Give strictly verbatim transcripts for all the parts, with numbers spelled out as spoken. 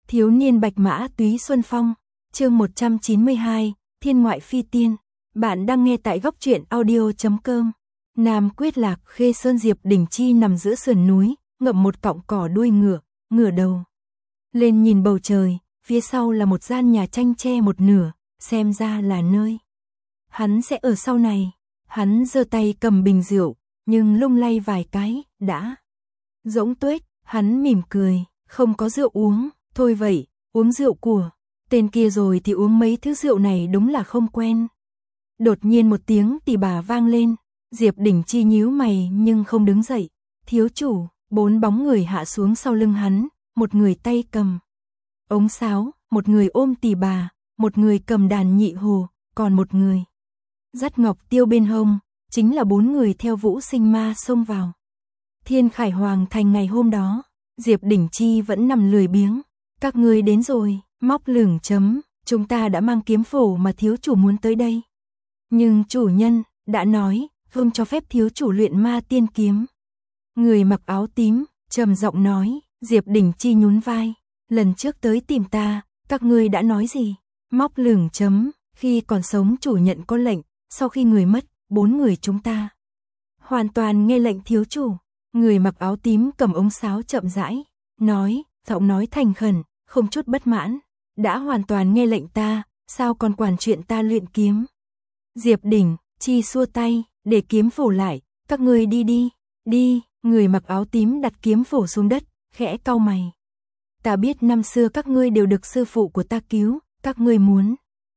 Thiếu niên bạch mã túy xuân phong, chương một trăm chín mươi hai, Thiên ngoại phi tiên. Bạn đang nghe tại góc truyện audio chấm com. Nam Quyết Lạc, Khê Sơn, Diệp Đỉnh Chi nằm giữa sườn núi, ngậm một cọng cỏ đuôi ngựa, ngửa đầu lên nhìn bầu trời, phía sau là một gian nhà tranh tre một nửa, xem ra là nơi hắn sẽ ở sau này. Hắn giơ tay cầm bình rượu, nhưng lung lay vài cái, đã rỗng tuếch. Hắn mỉm cười, không có rượu uống, thôi vậy, uống rượu của tên kia rồi thì uống mấy thứ rượu này đúng là không quen. Đột nhiên một tiếng tì bà vang lên, Diệp Đỉnh Chi nhíu mày nhưng không đứng dậy. Thiếu chủ, bốn bóng người hạ xuống sau lưng hắn, một người tay cầm ống sáo, một người ôm tì bà, một người cầm đàn nhị hồ, còn một người dắt ngọc tiêu bên hông, chính là bốn người theo Vũ Sinh Ma xông vào Thiên Khải Hoàng thành ngày hôm đó. Diệp Đỉnh Chi vẫn nằm lười biếng. Các ngươi đến rồi, móc lửng chấm, chúng ta đã mang kiếm phổ mà thiếu chủ muốn tới đây. Nhưng chủ nhân đã nói, không cho phép thiếu chủ luyện ma tiên kiếm. Người mặc áo tím, trầm giọng nói. Diệp Đỉnh Chi nhún vai, lần trước tới tìm ta, các ngươi đã nói gì? Móc lửng chấm, khi còn sống chủ nhận có lệnh, sau khi người mất, bốn người chúng ta hoàn toàn nghe lệnh thiếu chủ. Người mặc áo tím cầm ống sáo chậm rãi, nói, giọng nói thành khẩn, không chút bất mãn. Đã hoàn toàn nghe lệnh ta, sao còn quản chuyện ta luyện kiếm? Diệp Đỉnh Chi xua tay, để kiếm phổ lại, các ngươi đi đi, đi. Người mặc áo tím đặt kiếm phổ xuống đất, khẽ cau mày. Ta biết năm xưa các ngươi đều được sư phụ của ta cứu, các ngươi muốn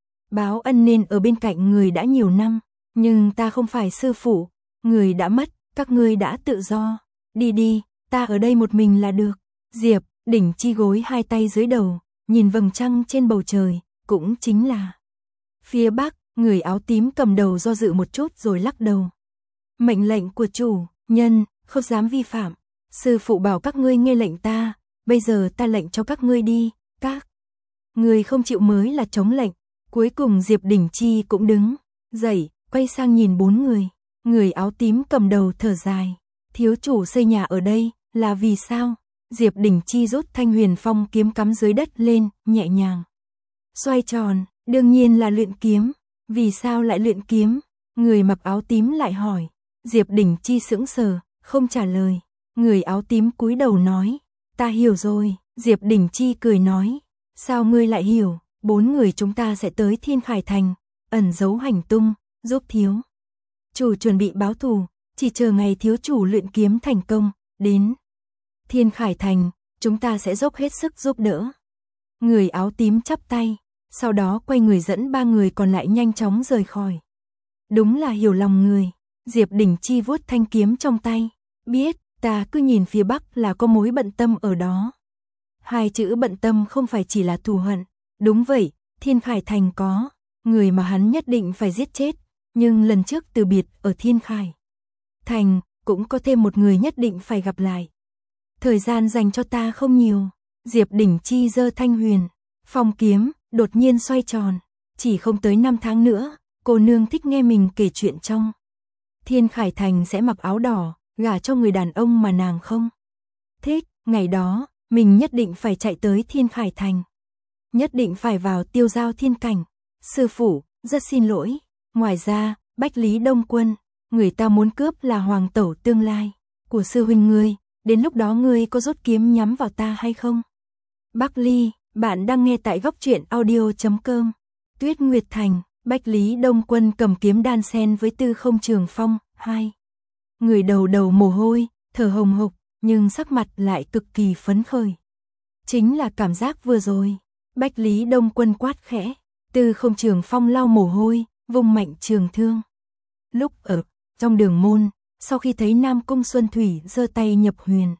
báo ân nên ở bên cạnh người đã nhiều năm, nhưng ta không phải sư phụ, người đã mất, các ngươi đã tự do. Đi đi, ta ở đây một mình là được. Diệp Đỉnh Chi gối hai tay dưới đầu, nhìn vầng trăng trên bầu trời, cũng chính là phía bắc. Người áo tím cầm đầu do dự một chút rồi lắc đầu. Mệnh lệnh của chủ nhân, không dám vi phạm. Sư phụ bảo các ngươi nghe lệnh ta, bây giờ ta lệnh cho các ngươi đi. Các người không chịu mới là chống lệnh. Cuối cùng Diệp Đỉnh Chi cũng đứng dậy, quay sang nhìn bốn người. Người áo tím cầm đầu thở dài. Thiếu chủ xây nhà ở đây, là vì sao? Diệp Đỉnh Chi rút thanh huyền phong kiếm cắm dưới đất lên, nhẹ nhàng xoay tròn, đương nhiên là luyện kiếm. Vì sao lại luyện kiếm? Người mặc áo tím lại hỏi. Diệp Đỉnh Chi sững sờ, không trả lời. Người áo tím cúi đầu nói, ta hiểu rồi. Diệp Đỉnh Chi cười nói, sao ngươi lại hiểu? Bốn người chúng ta sẽ tới Thiên Khải Thành, ẩn giấu hành tung, giúp thiếu chủ chuẩn bị báo thù, chỉ chờ ngày thiếu chủ luyện kiếm thành công, đến Thiên Khải Thành, chúng ta sẽ dốc hết sức giúp đỡ. Người áo tím chắp tay, sau đó quay người dẫn ba người còn lại nhanh chóng rời khỏi. Đúng là hiểu lòng người. Diệp Đỉnh Chi vuốt thanh kiếm trong tay, biết, ta cứ nhìn phía bắc là có mối bận tâm ở đó. Hai chữ bận tâm không phải chỉ là thù hận. Đúng vậy, Thiên Khải Thành có người mà hắn nhất định phải giết chết, nhưng lần trước từ biệt ở Thiên Khải Thành, cũng có thêm một người nhất định phải gặp lại. Thời gian dành cho ta không nhiều. Diệp Đỉnh Chi giơ thanh huyền phong kiếm, đột nhiên xoay tròn. Chỉ không tới năm tháng nữa, cô nương thích nghe mình kể chuyện trong Thiên Khải Thành sẽ mặc áo đỏ, gả cho người đàn ông mà nàng không thích. Ngày đó, mình nhất định phải chạy tới Thiên Khải Thành. Nhất định phải vào tiêu giao thiên cảnh. Sư phụ, rất xin lỗi. Ngoài ra, Bách Lý Đông Quân, người ta muốn cướp là hoàng tẩu tương lai của sư huynh ngươi. Đến lúc đó ngươi có rút kiếm nhắm vào ta hay không? Bắc Ly, bạn đang nghe tại góc truyện audio chấm com. Tuyết Nguyệt Thành, Bách Lý Đông Quân cầm kiếm đan sen với Tư Không Trường Phong, hai người đầu đầu mồ hôi, thở hồng hộc, nhưng sắc mặt lại cực kỳ phấn khởi. Chính là cảm giác vừa rồi. Bách Lý Đông Quân quát khẽ, Tư Không Trường Phong lau mồ hôi, vung mạnh trường thương. Lúc ở trong đường môn, sau khi thấy Nam Cung Xuân Thủy giơ tay nhập huyền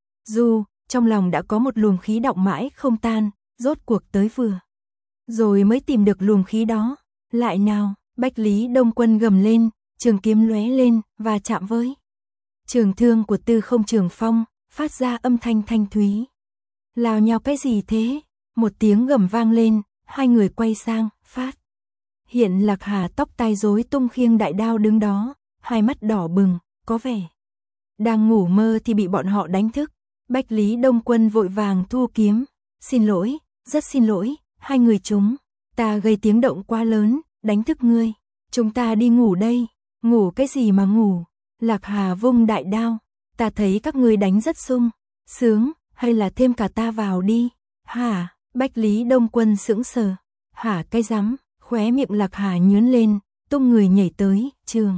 du, trong lòng đã có một luồng khí đọng mãi không tan, rốt cuộc tới vừa rồi mới tìm được luồng khí đó. Lại nào, Bách Lý Đông Quân gầm lên, trường kiếm lóe lên và chạm với trường thương của Tư Không Trường Phong, phát ra âm thanh thanh thúy. Lào nhào cái gì thế? Một tiếng gầm vang lên, hai người quay sang, phát hiện Lạc Hà tóc tai rối tung khiêng đại đao đứng đó, hai mắt đỏ bừng, có vẻ đang ngủ mơ thì bị bọn họ đánh thức. Bách Lý Đông Quân vội vàng thu kiếm, Xin lỗi, rất xin lỗi, hai người chúng, ta gây tiếng động quá lớn, đánh thức ngươi. Chúng ta đi ngủ đây. Ngủ cái gì mà ngủ? Lạc Hà vung đại đao. Ta thấy các ngươi đánh rất sung sướng, hay là thêm cả ta vào đi. Hả? Bách Lý Đông Quân sững sờ. Hả cái rắm? Khóe miệng Lạc Hà nhướn lên, tung người nhảy tới, trường.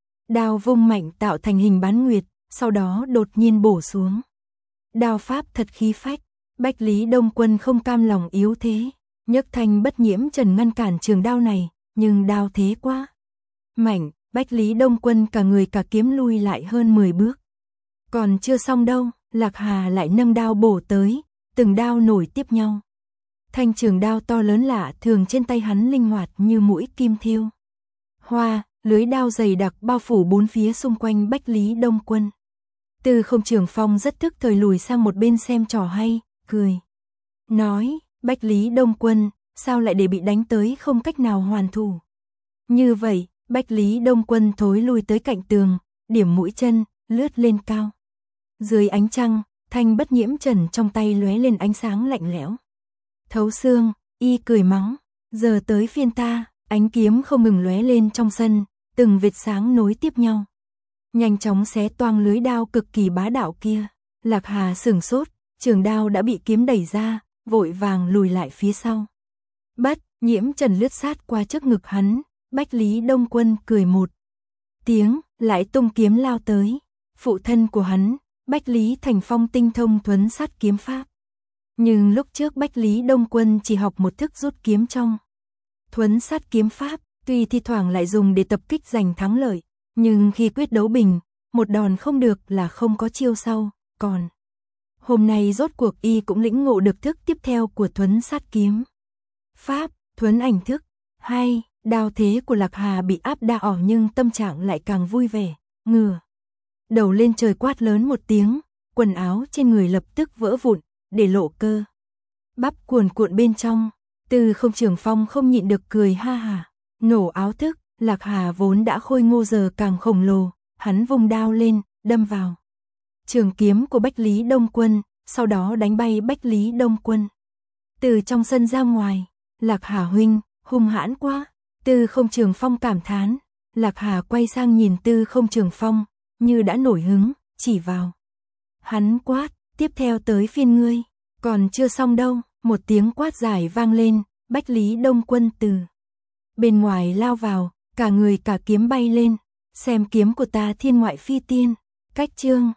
Đao vung mạnh tạo thành hình bán nguyệt, sau đó đột nhiên bổ xuống. Đao pháp thật khí phách. Bách Lý Đông Quân không cam lòng yếu thế, nhấc thanh bất nhiễm trần ngăn cản trường đao này, nhưng đao thế quá mạnh, Bách Lý Đông Quân cả người cả kiếm lui lại hơn mười bước. Còn chưa xong đâu, Lạc Hà lại nâng đao bổ tới, từng đao nổi tiếp nhau. Thanh trường đao to lớn lạ thường trên tay hắn linh hoạt như mũi kim thiêu. Hoa, lưới đao dày đặc bao phủ bốn phía xung quanh Bách Lý Đông Quân. Tư Không Trường Phong rất thức thời lùi sang một bên xem trò hay, cười. Nói, Bách Lý Đông Quân, sao lại để bị đánh tới không cách nào hoàn thủ. Như vậy, Bách Lý Đông Quân thối lui tới cạnh tường, điểm mũi chân, lướt lên cao. Dưới ánh trăng, thanh bất nhiễm trần trong tay lóe lên ánh sáng lạnh lẽo. Thấu xương, y cười mắng, giờ tới phiên ta, ánh kiếm không ngừng lóe lên trong sân, từng vệt sáng nối tiếp nhau. Nhanh chóng xé toang lưới đao cực kỳ bá đạo kia. Lạc Hà sửng sốt, trường đao đã bị kiếm đẩy ra, vội vàng lùi lại phía sau. Bất nhiễm trần lướt sát qua trước ngực hắn, Bách Lý Đông Quân cười một tiếng, lại tung kiếm lao tới. Phụ thân của hắn, Bách Lý Thành Phong tinh thông thuấn sát kiếm pháp. Nhưng lúc trước Bách Lý Đông Quân chỉ học một thức rút kiếm trong thuấn sát kiếm pháp, tuy thi thoảng lại dùng để tập kích giành thắng lợi, nhưng khi quyết đấu bình, một đòn không được là không có chiêu sau, còn hôm nay rốt cuộc y cũng lĩnh ngộ được thức tiếp theo của thuấn sát kiếm pháp, thuấn ảnh thức. Hay, đao thế của Lạc Hà bị áp đảo nhưng tâm trạng lại càng vui vẻ, ngửa đầu lên trời quát lớn một tiếng, quần áo trên người lập tức vỡ vụn, để lộ cơ bắp cuồn cuộn bên trong. Tư Không Trường Phong không nhịn được cười ha hả, nổ áo thức. Lạc Hà vốn đã khôi ngô giờ càng khổng lồ, hắn vung đao lên, đâm vào trường kiếm của Bách Lý Đông Quân, sau đó đánh bay Bách Lý Đông Quân từ trong sân ra ngoài. Lạc Hà huynh, hung hãn quá. Tư Không Trường Phong cảm thán. Lạc Hà quay sang nhìn Tư Không Trường Phong, như đã nổi hứng, chỉ vào hắn quát, tiếp theo tới phiên ngươi. Còn chưa xong đâu, một tiếng quát dài vang lên, Bách Lý Đông Quân từ bên ngoài lao vào, cả người cả kiếm bay lên. Xem kiếm của ta Thiên Ngoại Phi Tiên. Cách chương